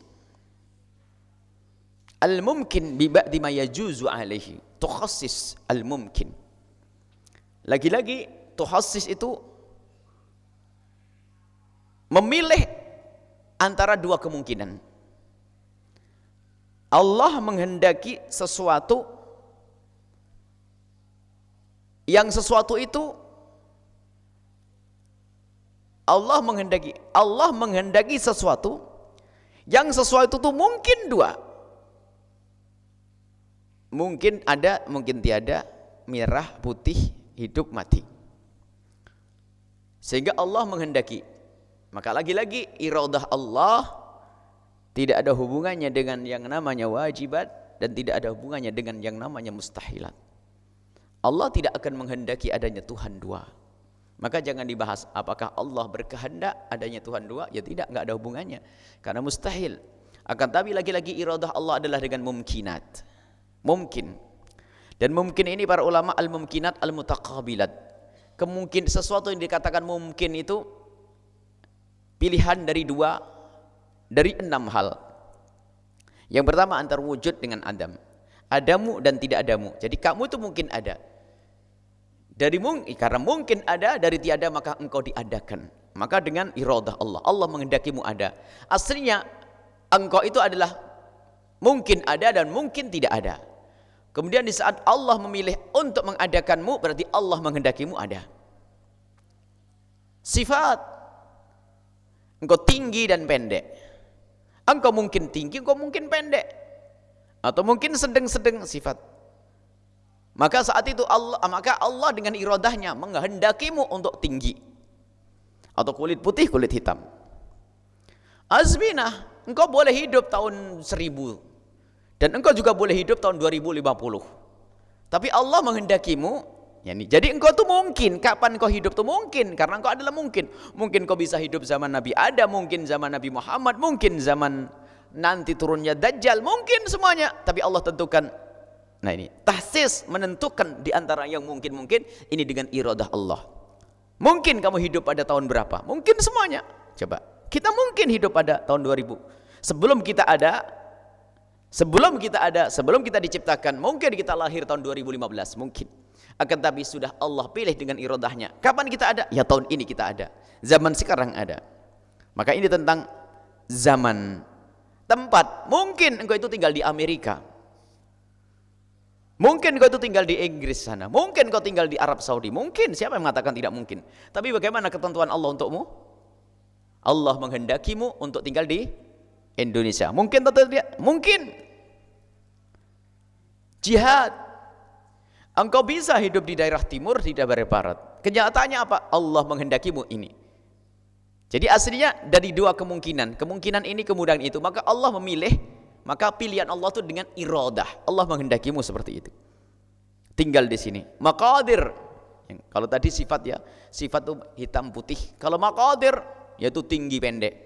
al-mumkin bi ba'di ma yajuzu alaihi. Tukhassis al-mumkin. Lagi-lagi tukhassis itu memilih antara dua kemungkinan. Allah menghendaki sesuatu, yang sesuatu itu Allah menghendaki Allah menghendaki sesuatu, yang sesuatu itu mungkin dua, mungkin ada mungkin tiada, merah putih, hidup mati, sehingga Allah menghendaki. Maka lagi-lagi iradah Allah tidak ada hubungannya dengan yang namanya wajibat dan tidak ada hubungannya dengan yang namanya mustahilat. Allah tidak akan menghendaki adanya Tuhan dua. Maka jangan dibahas apakah Allah berkehendak adanya Tuhan dua, ya tidak, enggak ada hubungannya karena mustahil. Akan tapi lagi-lagi iradah Allah adalah dengan mumkinat. Mungkin. Dan mungkin ini para ulama al-mumkinat al-mutaqabilat. Kemungkin sesuatu yang dikatakan mungkin itu pilihan dari dua, dari enam hal. Yang pertama antar wujud dengan adam, adamu dan tidak adamu. Jadi kamu itu mungkin ada. Dari mungkin, karena mungkin ada, dari tiada maka engkau diadakan. Maka dengan iradah Allah, Allah menghendakimu ada. Aslinya engkau itu adalah mungkin ada dan mungkin tidak ada. Kemudian di saat Allah memilih untuk mengadakanmu, berarti Allah menghendakimu ada. Sifat, engkau tinggi dan pendek. Engkau mungkin tinggi, engkau mungkin pendek. Atau mungkin sedang-sedang sifat. Maka saat itu Allah, maka Allah dengan iradahnya menghendakimu untuk tinggi. Atau kulit putih, kulit hitam. Azminah, engkau boleh hidup tahun seribu. Dan engkau juga boleh hidup tahun dua ribu lima puluh. Tapi Allah menghendakimu, yani, jadi engkau tuh mungkin, kapan engkau hidup tuh mungkin, karena engkau adalah mungkin. Mungkin kau bisa hidup zaman Nabi Adam, mungkin zaman Nabi Muhammad, mungkin zaman nanti turunnya Dajjal, mungkin semuanya. Tapi Allah tentukan. Nah ini, tahsis menentukan di antara yang mungkin-mungkin, ini dengan iradah Allah. Mungkin kamu hidup pada tahun berapa? Mungkin semuanya. Coba, kita mungkin hidup pada tahun dua ribu. Sebelum kita ada, sebelum kita ada, sebelum kita diciptakan, mungkin kita lahir tahun dua ribu lima belas, mungkin. Akan tapi sudah Allah pilih dengan iradahnya. Kapan kita ada? Ya tahun ini kita ada. Zaman sekarang ada. Maka ini tentang zaman. Tempat, mungkin engkau itu tinggal di Amerika. Mungkin kau itu tinggal di Inggris sana, mungkin kau tinggal di Arab Saudi, mungkin, siapa yang mengatakan tidak mungkin? Tapi bagaimana ketentuan Allah untukmu? Allah menghendakimu untuk tinggal di Indonesia. Mungkin atau tidak? Mungkin. Jihad. Engkau bisa hidup di daerah timur, di daerah barat. Kenyataannya apa? Allah menghendakimu ini. Jadi aslinya dari dua kemungkinan. Kemungkinan ini, kemudian itu. Maka Allah memilih, maka pilihan Allah itu dengan iradah. Allah menghendakimu seperti itu. Tinggal di sini. Maqadir. Kalau tadi sifat ya, sifat itu hitam putih. Kalau maqadir, yaitu tinggi pendek.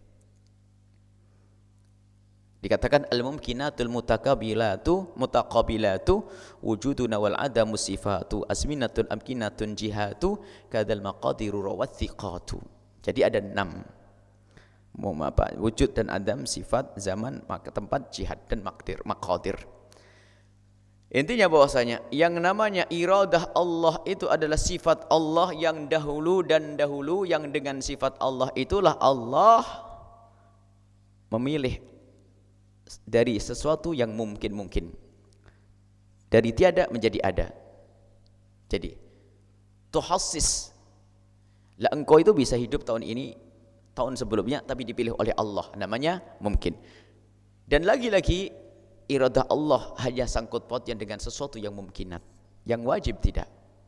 Dikatakan al-mumkinatul mutaqabilatu mutaqabilatu wujuduna wal adamu sifatu asminatun amkinatun jihatu kadal maqadiru rawathiqatu. Jadi ada enam apa, wujud dan adam, sifat, zaman, maka tempat, jihad dan maqdir, maqadir. Intinya bahwasanya yang namanya iradah Allah itu adalah sifat Allah yang dahulu dan dahulu, yang dengan sifat Allah itulah Allah memilih dari sesuatu yang mungkin-mungkin, dari tiada menjadi ada. Jadi tuhassis, lah engkau itu bisa hidup tahun ini, tahun sebelumnya, tapi dipilih oleh Allah, namanya mungkin. Dan lagi-lagi iradah Allah hanya sangkut pautnya dengan sesuatu yang mungkinat, yang wajib tidak.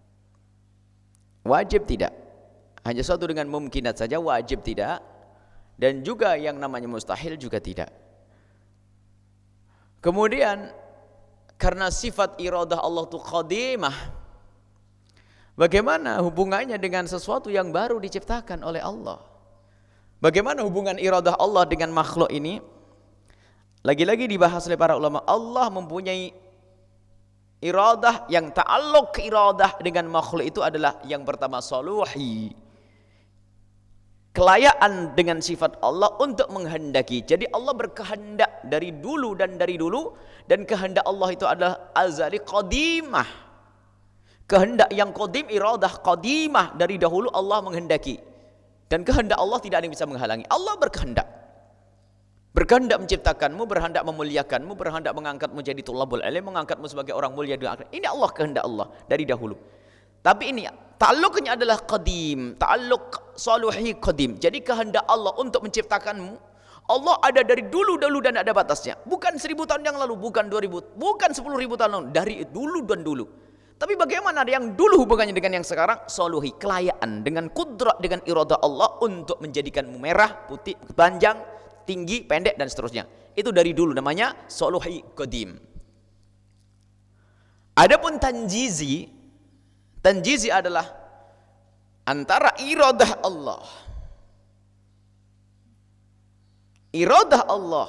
Wajib tidak, hanya sesuatu dengan mungkinat saja, wajib tidak. Dan juga yang namanya mustahil juga tidak. Kemudian karena sifat iradah Allah itu qadimah, bagaimana hubungannya dengan sesuatu yang baru diciptakan oleh Allah? Bagaimana hubungan iradah Allah dengan makhluk ini? Lagi-lagi dibahas oleh para ulama. Allah mempunyai iradah yang ta'alluq iradah dengan makhluk itu adalah yang pertama saluhi, kelayaan dengan sifat Allah untuk menghendaki. Jadi Allah berkehendak dari dulu dan dari dulu, dan kehendak Allah itu adalah azali qadimah. Kehendak yang qadim, iradah qadimah, dari dahulu Allah menghendaki. Dan kehendak Allah tidak ada yang bisa menghalangi. Allah berkehendak. Berkehendak menciptakanmu, berkehendak memuliakanmu, berkehendak mengangkatmu jadi tulabul ilm, mengangkatmu sebagai orang mulia di akhirat. Ini Allah, kehendak Allah dari dahulu. Tapi ini ta'alluqnya adalah qadim, ta'alluq saluhi qadim. Jadi kehendak Allah untuk menciptakanmu, Allah ada dari dulu-dulu dan ada batasnya. Bukan seribu tahun yang lalu, bukan dua ribu, bukan sepuluh ribu tahun lalu, dari dulu dan dulu. Tapi bagaimana yang dulu hubungannya dengan yang sekarang? Saluhi, kelayaan dengan kudrat, dengan iradah Allah untuk menjadikanmu merah, putih, panjang, tinggi, pendek dan seterusnya. Itu dari dulu, namanya saluhi qadim. Adapun tanjizi, tanjizi adalah antara iradah Allah, iradah Allah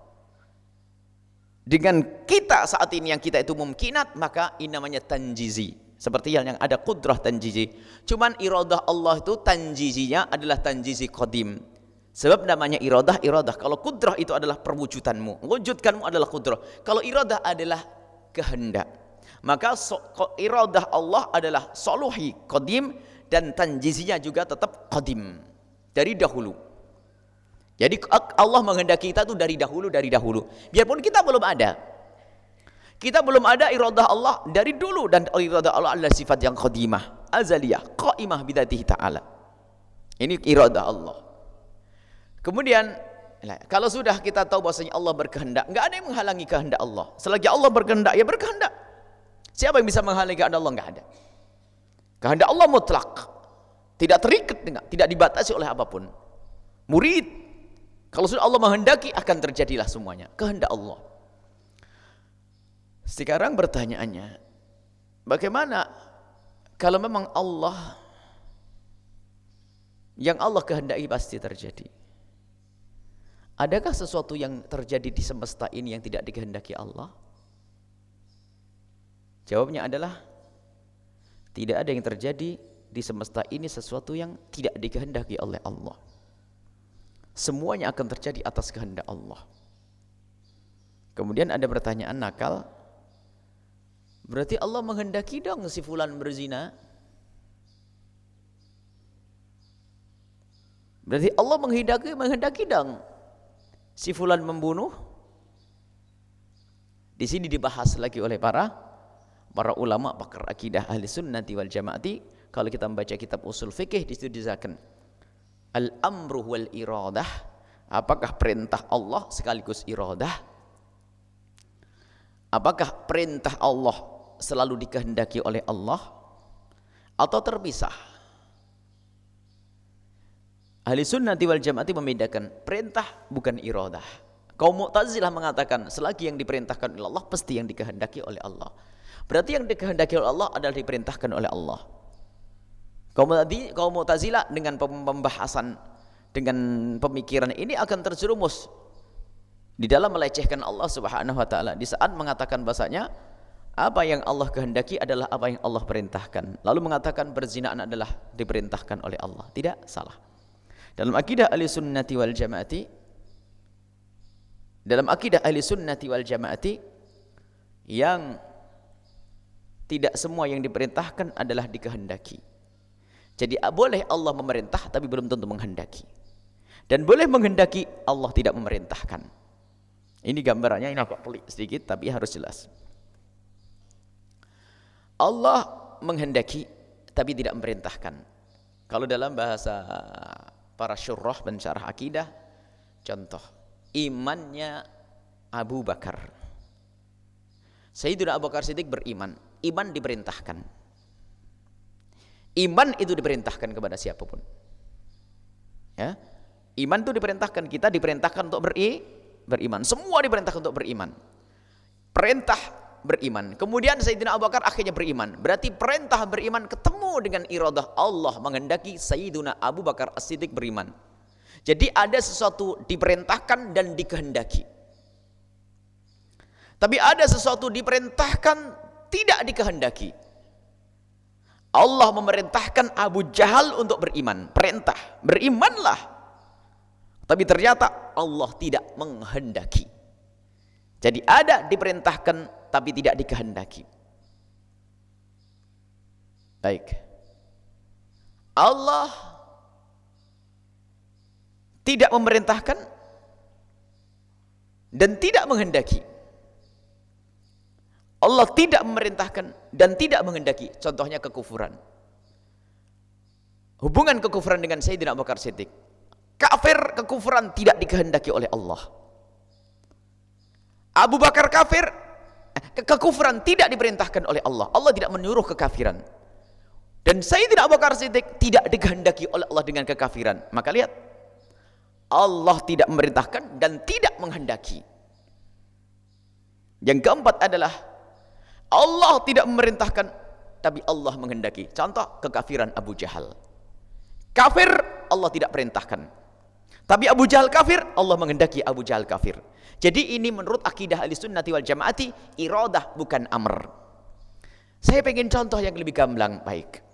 dengan kita saat ini yang kita itu mumkinat, maka ini namanya tanjizi. Seperti yang ada kudrah tanjizi. Cuman iradah Allah itu tanjizinya adalah tanjizi qadim. Sebab namanya iradah, iradah. Kalau kudrah itu adalah perwujudanmu, wujudkanmu adalah kudrah. Kalau iradah adalah kehendak. Maka so, iradah Allah adalah saluhi qadim, dan tanjizinya juga tetap qadim, dari dahulu. Jadi Allah menghendaki kita itu dari dahulu, dari dahulu. Biarpun kita belum ada. Kita belum ada, iradah Allah dari dulu, dan iradah Allah adalah sifat yang qadimah, azaliyah, qaimah bidzatihi ta'ala. Ini iradah Allah. Kemudian kalau sudah kita tahu bahwasanya Allah berkehendak, enggak ada yang menghalangi kehendak Allah. Selagi Allah berkehendak, ya berkehendak. Siapa yang bisa menghalangi kehendak Allah? Enggak ada. Kehendak Allah mutlak, tidak terikat dengan, tidak dibatasi oleh apapun. Murid, kalau sudah Allah menghendaki akan terjadilah semuanya. Kehendak Allah. Sekarang pertanyaannya, bagaimana kalau memang Allah, yang Allah kehendaki pasti terjadi? Adakah sesuatu yang terjadi di semesta ini yang tidak dikehendaki Allah? Jawabnya adalah tidak ada yang terjadi di semesta ini sesuatu yang tidak dikehendaki oleh Allah. Semuanya akan terjadi atas kehendak Allah. Kemudian ada pertanyaan nakal, berarti Allah menghendaki dong si fulan berzina? Berarti Allah menghendaki, menghendaki dong si fulan membunuh? Di sini dibahas lagi oleh para para ulama pakar akidah ahli sunnati wal jamaati. Kalau kita membaca kitab usul fikih, di situ disebutkan al-amru wal iradah Apakah perintah Allah sekaligus iradah? Apakah perintah Allah selalu dikehendaki oleh Allah atau terpisah? Ahli sunnati wal jamaati membedakan perintah bukan iradah. Kaum Mu'tazilah mengatakan selagi yang diperintahkan oleh Allah pasti yang dikehendaki oleh Allah. Berarti yang dikehendaki oleh Allah adalah diperintahkan oleh Allah. Kaum Mu'tazilah dengan pembahasan, dengan pemikiran ini akan terjerumus di dalam melecehkan Allah Subhanahu wa taala di saat mengatakan bahasanya apa yang Allah kehendaki adalah apa yang Allah perintahkan. Lalu mengatakan perzinaan adalah diperintahkan oleh Allah. Tidak, salah. Dalam akidah ahli sunnati wal jamaati, dalam akidah ahli sunnati wal jamaati, yang tidak semua yang diperintahkan adalah dikehendaki. Jadi boleh Allah memerintah tapi belum tentu menghendaki. Dan boleh menghendaki, Allah tidak memerintahkan. Ini gambarannya, ini agak pelik sedikit tapi harus jelas. Allah menghendaki tapi tidak memerintahkan. Kalau dalam bahasa para syurrah pensyarah akidah, contoh imannya Abu Bakar. Sayyidina Abu Bakar Siddiq beriman, iman diperintahkan. Iman itu diperintahkan kepada siapapun. Ya, iman itu diperintahkan, kita diperintahkan untuk beri, beriman. Semua diperintahkan untuk beriman. Perintah beriman. Kemudian Sayyidina Abu Bakar akhirnya beriman. Berarti perintah beriman ketemu dengan iradah Allah menghendaki Sayyidina Abu Bakar As-Siddiq beriman. Jadi ada sesuatu diperintahkan dan dikehendaki. Tapi ada sesuatu diperintahkan tidak dikehendaki. Allah memerintahkan Abu Jahal untuk beriman. Perintah, berimanlah. Tapi ternyata Allah tidak menghendaki. Jadi ada diperintahkan tapi tidak dikehendaki. Baik. Allah tidak memerintahkan dan tidak menghendaki. Allah tidak memerintahkan dan tidak menghendaki. Contohnya kekufuran. Hubungan kekufuran dengan Sayyidina Abu Bakar Siddiq. Kafir, kekufuran tidak dikehendaki oleh Allah. Abu Bakar kafir, kekufuran tidak diperintahkan oleh Allah. Allah tidak menyuruh kekafiran. Dan Sayyidina Abu Bakar Siddiq tidak dikehendaki oleh Allah dengan kekafiran. Maka lihat, Allah tidak memerintahkan dan tidak menghendaki. Yang keempat adalah Allah tidak memerintahkan tapi Allah menghendaki. Contoh kekafiran Abu Jahal. Kafir Allah tidak perintahkan. Tapi Abu Jahal kafir, Allah menghendaki Abu Jahal kafir. Jadi ini menurut akidah Ahlussunnati wal Jamaati, iradah bukan amr. Saya pengen contoh yang lebih gamblang, baik.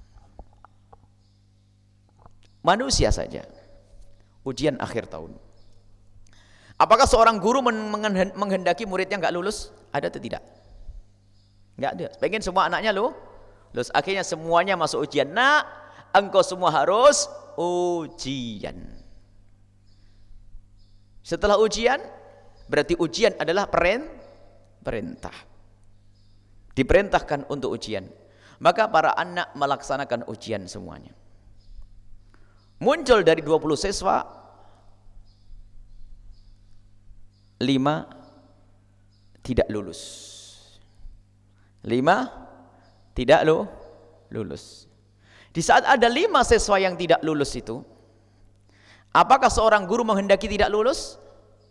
Manusia saja. Ujian akhir tahun. Apakah seorang guru menghendaki muridnya enggak lulus? Ada atau tidak? Enggak ada. Pengen semua anaknya lo lulus. Akhirnya semuanya masuk ujian. Nak, engkau semua harus ujian. Setelah ujian, berarti ujian adalah perintah. Diperintahkan untuk ujian. Maka para anak melaksanakan ujian semuanya. Muncul dari dua puluh siswa, lima tidak lulus. Lima tidak lo lulus. Di saat ada lima siswa yang tidak lulus itu, apakah seorang guru menghendaki tidak lulus?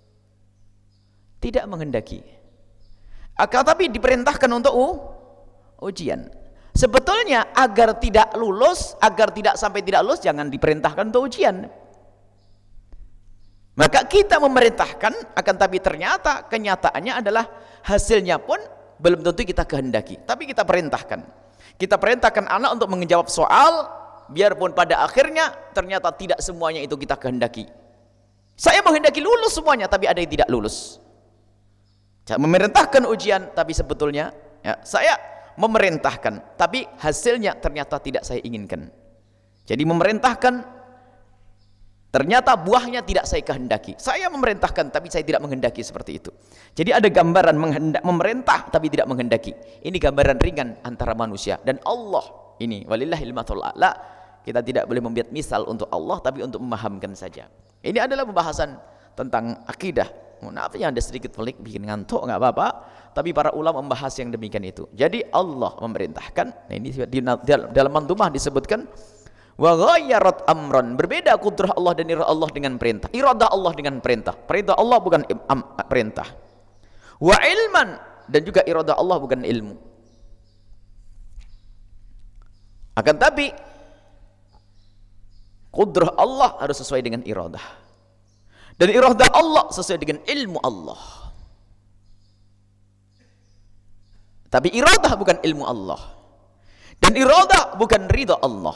Tidak menghendaki. Akan tapi diperintahkan untuk uh, ujian. Sebetulnya agar tidak lulus, agar tidak sampai tidak lulus, jangan diperintahkan untuk ujian. Maka kita memerintahkan, akan tapi ternyata kenyataannya adalah hasilnya pun belum tentu kita kehendaki, tapi kita perintahkan. Kita perintahkan anak untuk menjawab soal, biarpun pada akhirnya ternyata tidak semuanya itu kita kehendaki. Saya menghendaki lulus semuanya, tapi ada yang tidak lulus. Saya memerintahkan ujian, tapi sebetulnya ya, saya memerintahkan, tapi hasilnya ternyata tidak saya inginkan. Jadi memerintahkan, ternyata buahnya tidak saya kehendaki. Saya memerintahkan, tapi saya tidak menghendaki, seperti itu. Jadi ada gambaran menghendak, memerintah, tapi tidak menghendaki. Ini gambaran ringan antara manusia dan Allah. Ini walillahil mathalul a'la. Kita tidak boleh membuat misal untuk Allah, tapi untuk memahamkan saja. Ini adalah pembahasan tentang akidah. Maaf yang ada sedikit pelik, bikin ngantuk nggak apa-apa. Tapi para ulama membahas yang demikian itu. Jadi Allah memerintahkan. Nah ini di, dalam mandumah disebutkan wa ghayyarat amran, berbeda kudrah Allah dan iradah Allah dengan perintah. Iradah Allah dengan perintah. Perintah Allah bukan am, perintah. Wa ilman, dan juga iradah Allah bukan ilmu. Akan tapi kudrah Allah harus sesuai dengan iradah. Dan iradah Allah sesuai dengan ilmu Allah. Tapi iradah bukan ilmu Allah. Dan iradah bukan ridha Allah.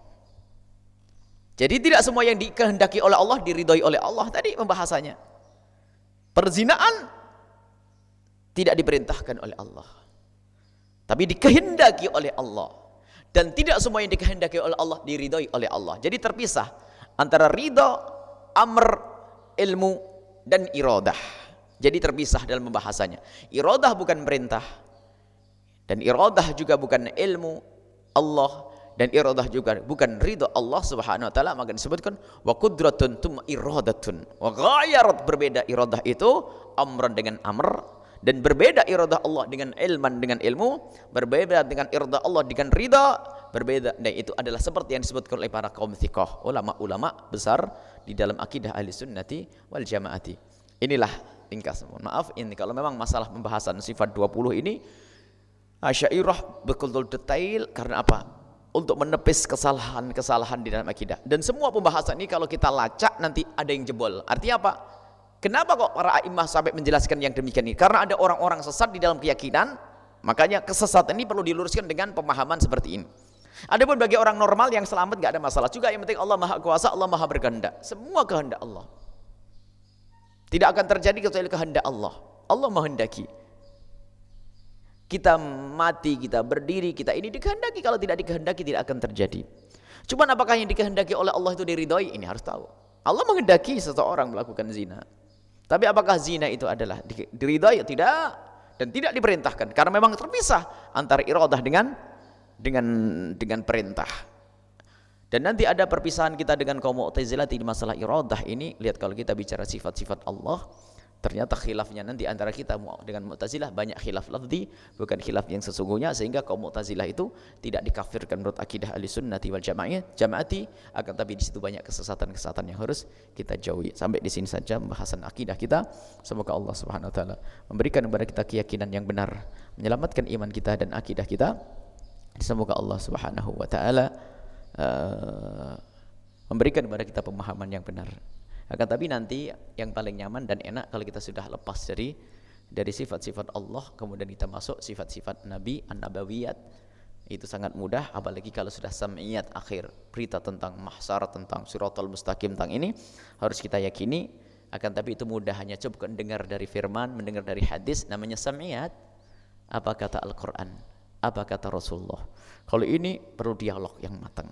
Jadi tidak semua yang dikehendaki oleh Allah diridhoi oleh Allah. Tadi pembahasannya. Perzinaan tidak diperintahkan oleh Allah. Tapi dikehendaki oleh Allah. Dan tidak semua yang dikehendaki oleh Allah diridhoi oleh Allah. Jadi terpisah antara ridha, amr, ilmu, dan iradah. Jadi terpisah dalam pembahasannya. Iradah bukan perintah, dan iradah juga bukan ilmu Allah, dan iradah juga bukan ridha Allah subhanahu wa ta'ala. Maka disebutkan wa qudratun tum iradatun. Wa ghayarat, berbeda iradah itu amran dengan amr, dan berbeda iradah Allah dengan ilman dengan ilmu, berbeda dengan iradah Allah dengan ridha, berbeda. Dan itu adalah seperti yang disebutkan oleh para kaum thiqah, ulama-ulama besar di dalam akidah ahli sunnati wal jamaati. Inilah ringkas. Mohon maaf ini kalau memang masalah pembahasan sifat dua puluh ini Asy'ariyah betul-betul detail. Karena apa? Untuk menepis kesalahan-kesalahan di dalam akidah. Dan semua pembahasan ini kalau kita lacak nanti ada yang jebol. Artinya apa? Kenapa kok para a'imah sampai menjelaskan yang demikian ini? Karena ada orang-orang sesat di dalam keyakinan. Makanya kesesatan ini perlu diluruskan dengan pemahaman seperti ini. Adapun bagi orang normal yang selamat gak ada masalah juga. Yang penting Allah Maha Kuasa, Allah Maha Berkehendak. Semua kehendak Allah. Tidak akan terjadi kecuali kehendak Allah. Allah menghendaki. Kita mati, kita berdiri, kita ini dikehendaki. Kalau tidak dikehendaki tidak akan terjadi. Cuman apakah yang dikehendaki oleh Allah itu diridhoi? Ini harus tahu. Allah menghendaki seseorang melakukan zina. Tapi apakah zina itu adalah diridhoi? Tidak. Dan tidak diperintahkan. Karena memang terpisah antara iradah dengan dengan dengan perintah. Dan nanti ada perpisahan kita dengan kaum Mu'tazilah di masalah iradah ini. Lihat kalau kita bicara sifat-sifat Allah, ternyata khilafnya nanti antara kita dengan Mu'tazilah banyak khilaf lafzi, bukan khilaf yang sesungguhnya, sehingga kaum Mu'tazilah itu tidak dikafirkan menurut akidah ahli sunnati wal jamaah jamaati. Akan tapi di situ banyak kesesatan-kesesatan yang harus kita jauhi. Sampai di sini saja pembahasan akidah kita. Semoga Allah Subhanahu wa taala memberikan kepada kita keyakinan yang benar, menyelamatkan iman kita dan akidah kita. Semoga Allah Subhanahu wa taala uh, memberikan kepada kita pemahaman yang benar. Akan tapi nanti yang paling nyaman dan enak kalau kita sudah lepas dari dari sifat-sifat Allah, kemudian kita masuk sifat-sifat Nabi an-nabawiyat. Itu sangat mudah, apalagi kalau sudah sam'iyat akhir, berita tentang mahsyar, tentang siratal mustaqim, tentang ini harus kita yakini. Akan tapi itu mudah, hanya coba mendengar dari firman, mendengar dari hadis, namanya sam'iyat. Apa kata Al-Quran, apa kata Rasulullah. Kalau ini perlu dialog yang matang.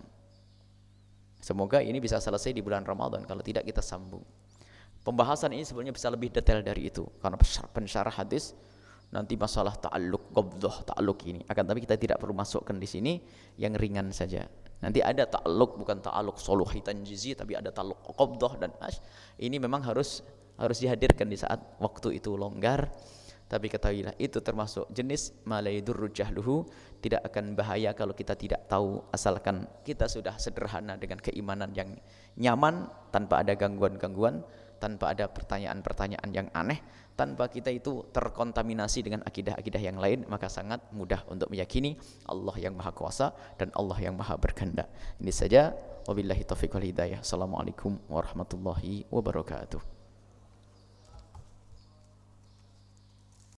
Semoga ini bisa selesai di bulan Ramadan. Kalau tidak kita sambung. Pembahasan ini sebenarnya bisa lebih detail dari itu. Karena pensyarah hadis nanti masalah ta'alluq, qabdah, ta'alluq ini. Akan tapi kita tidak perlu masukkan di sini, yang ringan saja. Nanti ada ta'alluq, bukan ta'alluq soluhi tanjizi, tapi ada ta'alluq qabdah dan ash. Ini memang harus harus dihadirkan di saat waktu itu longgar. Tapi ketahuilah itu termasuk jenis ma la yadurru jahluhu, tidak akan bahaya kalau kita tidak tahu, asalkan kita sudah sederhana dengan keimanan yang nyaman, tanpa ada gangguan-gangguan, tanpa ada pertanyaan-pertanyaan yang aneh, tanpa kita itu terkontaminasi dengan akidah-akidah yang lain, maka sangat mudah untuk meyakini Allah yang Maha Kuasa dan Allah yang Maha Berkehendak. Ini saja, wabillahi taufiq wal hidayah. Assalamualaikum warahmatullahi wabarakatuh.